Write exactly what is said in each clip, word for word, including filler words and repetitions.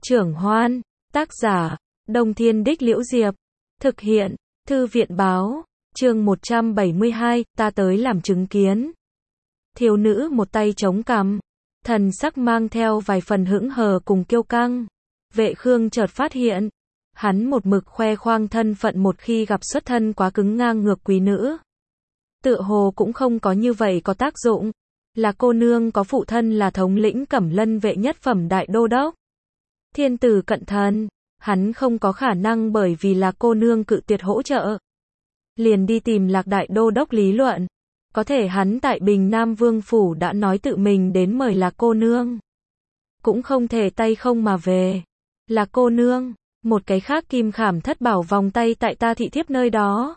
Trưởng Hoan, tác giả, Đông Thiên Đích Liễu Diệp, thực hiện, Thư viện báo, chương một trăm bảy mươi hai, ta tới làm chứng kiến. Thiếu nữ một tay chống cằm, thần sắc mang theo vài phần hững hờ cùng kiêu căng. Vệ Khương chợt phát hiện, hắn một mực khoe khoang thân phận một khi gặp xuất thân quá cứng ngang ngược quý nữ. Tựa hồ cũng không có như vậy có tác dụng, là cô nương có phụ thân là thống lĩnh Cẩm Lân vệ nhất phẩm đại đô đốc. Thiên tử cận thần, hắn không có khả năng bởi vì là cô nương cự tuyệt hỗ trợ. Liền đi tìm Lạc đại đô đốc lý luận. Có thể hắn tại Bình Nam Vương Phủ đã nói tự mình đến mời Lạc cô nương. Cũng không thể tay không mà về. Lạc cô nương, một cái khác kim khảm thất bảo vòng tay tại ta thị thiếp nơi đó.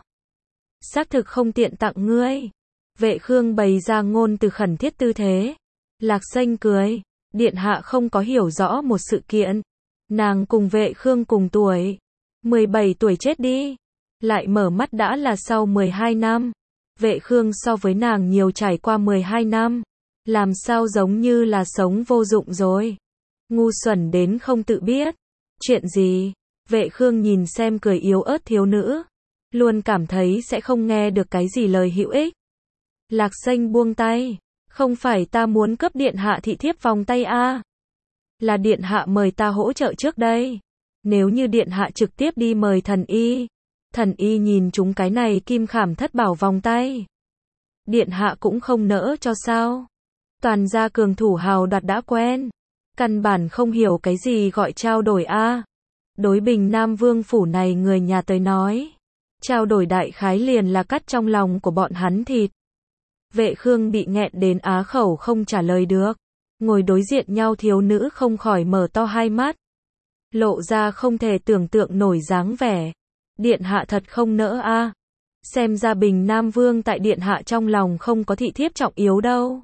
Xác thực không tiện tặng ngươi. Vệ Khương bày ra ngôn từ khẩn thiết tư thế. Lạc Xanh cười, điện hạ không có hiểu rõ một sự kiện. Nàng cùng Vệ Khương cùng tuổi, mười bảy tuổi chết đi, lại mở mắt đã là sau mười hai năm. Vệ Khương so với nàng nhiều trải qua mười hai năm, làm sao giống như là sống vô dụng rồi. Ngu xuẩn đến không tự biết. Chuyện gì? Vệ Khương nhìn xem cười yếu ớt thiếu nữ, luôn cảm thấy sẽ không nghe được cái gì lời hữu ích. Lạc Xanh buông tay, không phải ta muốn cướp điện hạ thị thiếp vòng tay a, là điện hạ mời ta hỗ trợ trước đây. Nếu như điện hạ trực tiếp đi mời thần y, thần y nhìn chúng cái này kim khảm thất bảo vòng tay, điện hạ cũng không nỡ cho sao? Toàn gia cường thủ hào đoạt đã quen, căn bản không hiểu cái gì gọi trao đổi a. Đối Bình Nam Vương Phủ này người nhà tới nói, trao đổi đại khái liền là cắt trong lòng của bọn hắn thịt. Vệ Khương bị nghẹn đến á khẩu không trả lời được. Ngồi đối diện nhau thiếu nữ không khỏi mở to hai mắt, lộ ra không thể tưởng tượng nổi dáng vẻ. Điện hạ thật không nỡ a. Xem ra Bình Nam Vương tại điện hạ trong lòng không có thị thiếp trọng yếu đâu.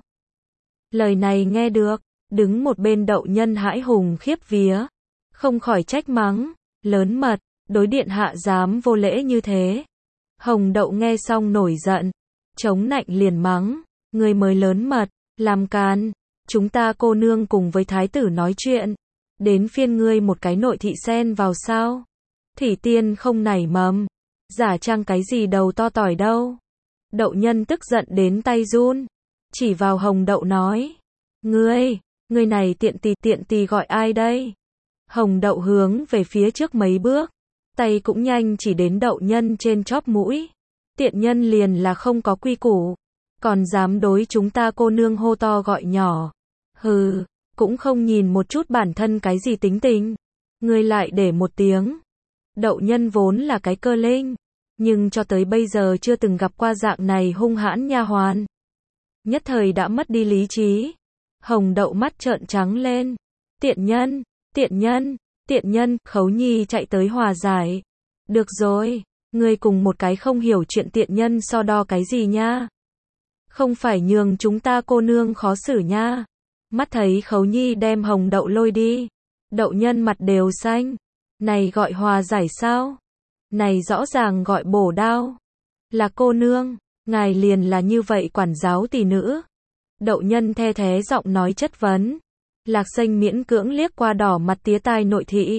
Lời này nghe được, đứng một bên Đậu Nhân hãi hùng khiếp vía, không khỏi trách mắng, lớn mật, đối điện hạ dám vô lễ như thế. Hồng Đậu nghe xong nổi giận, chống nạnh liền mắng, người mới lớn mật, làm càn. Chúng ta cô nương cùng với thái tử nói chuyện, đến phiên ngươi một cái nội thị xen vào sao? Thủy Tiên không nảy mầm, giả trang cái gì đầu to tỏi đâu. Đậu Nhân tức giận đến tay run, chỉ vào Hồng Đậu nói, ngươi, ngươi này tiện tì tiện tì gọi ai đây? Hồng Đậu hướng về phía trước mấy bước, tay cũng nhanh chỉ đến Đậu Nhân trên chóp mũi. Tiện nhân liền là không có quy củ, còn dám đối chúng ta cô nương hô to gọi nhỏ. Hừ, cũng không nhìn một chút bản thân cái gì tính tình. Ngươi lại để một tiếng. Đậu Nhân vốn là cái cơ linh, nhưng cho tới bây giờ chưa từng gặp qua dạng này hung hãn nha hoàn. Nhất thời đã mất đi lý trí. Hồng Đậu mắt trợn trắng lên. Tiện nhân, tiện nhân, tiện nhân, Khấu Nhi chạy tới hòa giải. Được rồi, ngươi cùng một cái không hiểu chuyện tiện nhân so đo cái gì nha. Không phải nhường chúng ta cô nương khó xử nha. Mắt thấy Khấu Nhi đem Hồng Đậu lôi đi, Đậu Nhân mặt đều xanh. Này gọi hòa giải sao? Này rõ ràng gọi bổ đao. Là cô nương, ngài liền là như vậy quản giáo tỷ nữ. Đậu Nhân the thế giọng nói chất vấn. Lạc Xanh miễn cưỡng liếc qua đỏ mặt tía tai nội thị,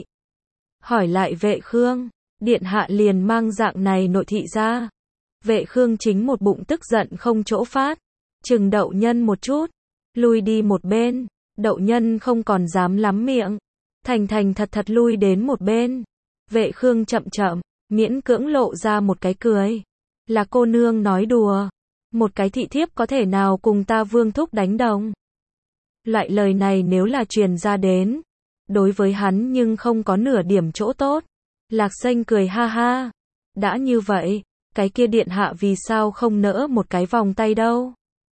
hỏi lại Vệ Khương, điện hạ liền mang dạng này nội thị ra. Vệ Khương chính một bụng tức giận không chỗ phát, chừng Đậu Nhân một chút, lui đi một bên. Đậu Nhân không còn dám lắm miệng, thành thành thật thật lui đến một bên. Vệ Khương chậm chậm, miễn cưỡng lộ ra một cái cười. Là cô nương nói đùa, một cái thị thiếp có thể nào cùng ta Vương thúc đánh đồng. Loại lời này nếu là truyền ra đến, đối với hắn nhưng không có nửa điểm chỗ tốt. Lạc Xanh cười ha ha, đã như vậy, cái kia điện hạ vì sao không nỡ một cái vòng tay đâu?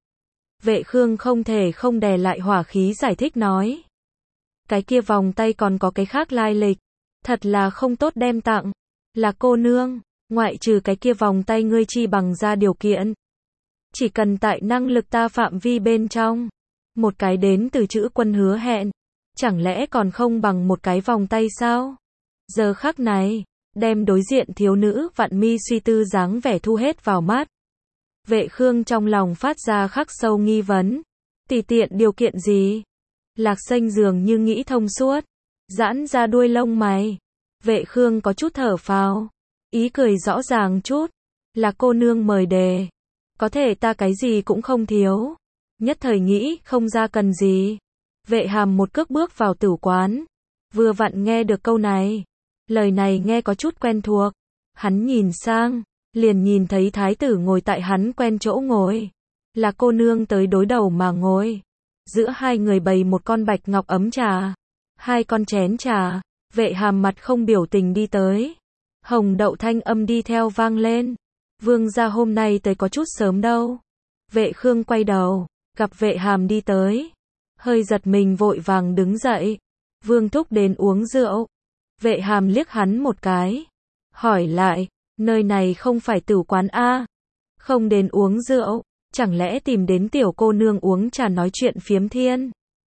Vệ Khương không thể không đè lại hỏa khí giải thích nói. Cái kia vòng tay còn có cái khác lai lịch, thật là không tốt đem tặng. Là cô nương, ngoại trừ cái kia vòng tay ngươi chi bằng ra điều kiện. Chỉ cần tại năng lực ta phạm vi bên trong, một cái đến từ chữ quân hứa hẹn, chẳng lẽ còn không bằng một cái vòng tay sao? Giờ khắc này, đem đối diện thiếu nữ vạn mi suy tư dáng vẻ thu hết vào mắt. Vệ Khương trong lòng phát ra khắc sâu nghi vấn. Tùy tiện điều kiện gì? Lạc Xanh dường như nghĩ thông suốt, giãn ra đuôi lông mày. Vệ Khương có chút thở phào, ý cười rõ ràng chút, là cô nương mời đề. Có thể ta cái gì cũng không thiếu. Nhất thời nghĩ không ra cần gì. Vệ Hàm một cước bước vào tử quán. Vừa vặn nghe được câu này. Lời này nghe có chút quen thuộc. Hắn nhìn sang, liền nhìn thấy thái tử ngồi tại hắn quen chỗ ngồi. Là cô nương tới đối đầu mà ngồi. Giữa hai người bày một con bạch ngọc ấm trà. Hai con chén trà. Vệ Hàm mặt không biểu tình đi tới. Hồng đậu thanh âm đi theo vang lên. Vương gia hôm nay tới có chút sớm đâu. Vệ Khương quay đầu, gặp Vệ Hàm đi tới. Hơi giật mình vội vàng đứng dậy. Vương thúc đến uống rượu. Vệ Hàm liếc hắn một cái. Hỏi lại, nơi này không phải tử quán a? Không đến uống rượu, chẳng lẽ tìm đến tiểu cô nương uống trà nói chuyện phiếm thiên?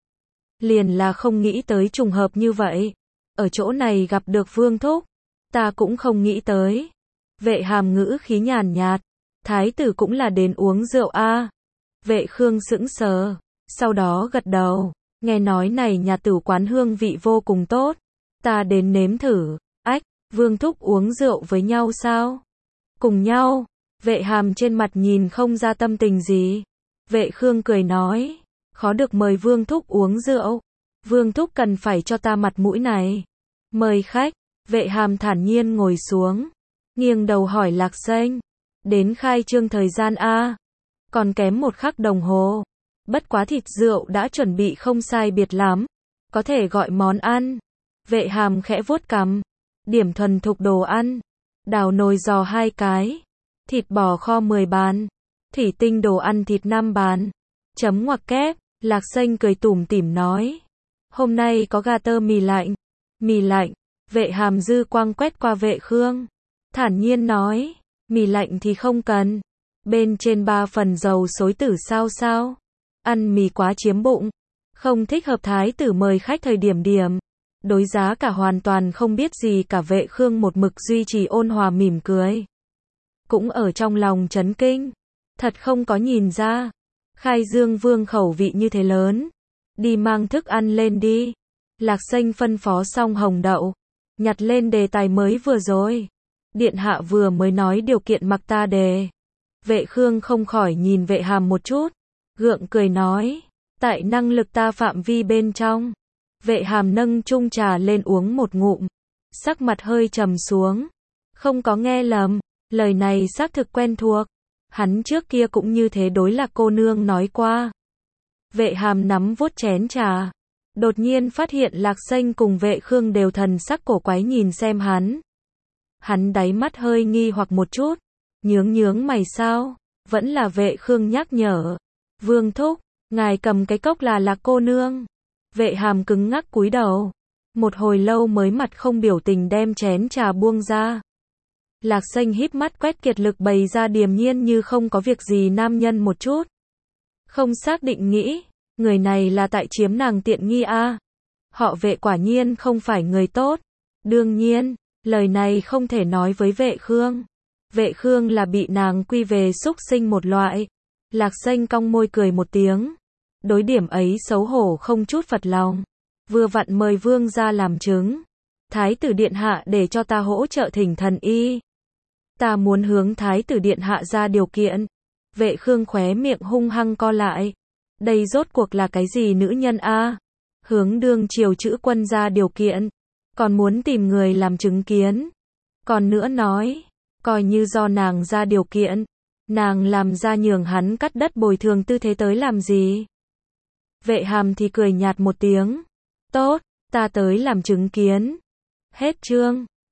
Liền là không nghĩ tới trùng hợp như vậy. Ở chỗ này gặp được Vương thúc, ta cũng không nghĩ tới. Vệ Hàm ngữ khí nhàn nhạt, thái tử cũng là đến uống rượu a. Vệ Khương sững sờ, sau đó gật đầu, nghe nói này nhà tử quán hương vị vô cùng tốt, ta đến nếm thử. Ách, Vương thúc uống rượu với nhau sao? Cùng nhau. Vệ Hàm trên mặt nhìn không ra tâm tình gì. Vệ Khương cười nói, khó được mời Vương thúc uống rượu, Vương thúc cần phải cho ta mặt mũi này. Mời khách. Vệ Hàm thản nhiên ngồi xuống, nghiêng đầu hỏi Lạc Xanh, đến khai trương thời gian a? Còn kém một khắc đồng hồ. Bất quá thịt rượu đã chuẩn bị không sai biệt lắm, có thể gọi món ăn. Vệ Hàm khẽ vuốt cằm, điểm thuần thục đồ ăn, đào nồi giò hai cái, thịt bò kho mười bàn, thủy tinh đồ ăn thịt năm bàn. Chấm ngoặc kép. Lạc Xanh cười tủm tỉm nói, hôm nay có gà tơ mì lạnh. Mì lạnh. Vệ Hàm dư quang quét qua Vệ Khương, thản nhiên nói, mì lạnh thì không cần. Bên trên ba phần dầu xối tử sao sao? Ăn mì quá chiếm bụng, không thích hợp thái tử mời khách thời điểm điểm. Đối giá cả hoàn toàn không biết gì cả. Vệ Khương một mực duy trì ôn hòa mỉm cười. Cũng ở trong lòng chấn kinh, thật không có nhìn ra. Khai Dương Vương khẩu vị như thế lớn, đi mang thức ăn lên đi. Lạc Xanh phân phó xong hồng đậu, nhặt lên đề tài mới vừa rồi. Điện hạ vừa mới nói điều kiện mặc ta đề. Vệ Khương không khỏi nhìn Vệ Hàm một chút, gượng cười nói, tại năng lực ta phạm vi bên trong. Vệ Hàm nâng chung trà lên uống một ngụm, sắc mặt hơi trầm xuống. Không có nghe lầm, lời này xác thực quen thuộc. Hắn trước kia cũng như thế đối Lạc cô nương nói qua. Vệ Hàm nắm vuốt chén trà, đột nhiên phát hiện Lạc Xanh cùng Vệ Khương đều thần sắc cổ quái nhìn xem hắn. Hắn đáy mắt hơi nghi hoặc một chút, nhướng nhướng mày sao? Vẫn là Vệ Khương nhắc nhở. Vương thúc, ngài cầm cái cốc là Lạc cô nương. Vệ Hàm cứng ngắc cúi đầu, một hồi lâu mới mặt không biểu tình đem chén trà buông ra. Lạc Xanh híp mắt quét kiệt lực bày ra điềm nhiên như không có việc gì nam nhân một chút. Không xác định nghĩ, người này là tại chiếm nàng tiện nghi a. Họ Vệ quả nhiên không phải người tốt. Đương nhiên, lời này không thể nói với Vệ Khương. Vệ Khương là bị nàng quy về súc sinh một loại. Lạc Xanh cong môi cười một tiếng. Đối điểm ấy xấu hổ không chút phật lòng. Vừa vặn mời vương ra làm chứng. Thái tử điện hạ để cho ta hỗ trợ thỉnh thần y. Ta muốn hướng thái tử điện hạ ra điều kiện. Vệ Khương khóe miệng hung hăng co lại. Đây rốt cuộc là cái gì nữ nhân a? Hướng đương triều chữ quân ra điều kiện, còn muốn tìm người làm chứng kiến. Còn nữa nói, coi như do nàng ra điều kiện, nàng làm ra nhường hắn cắt đất bồi thường tư thế tới làm gì? Vệ Hàm thì cười nhạt một tiếng. Tốt, ta tới làm chứng kiến. Hết chương.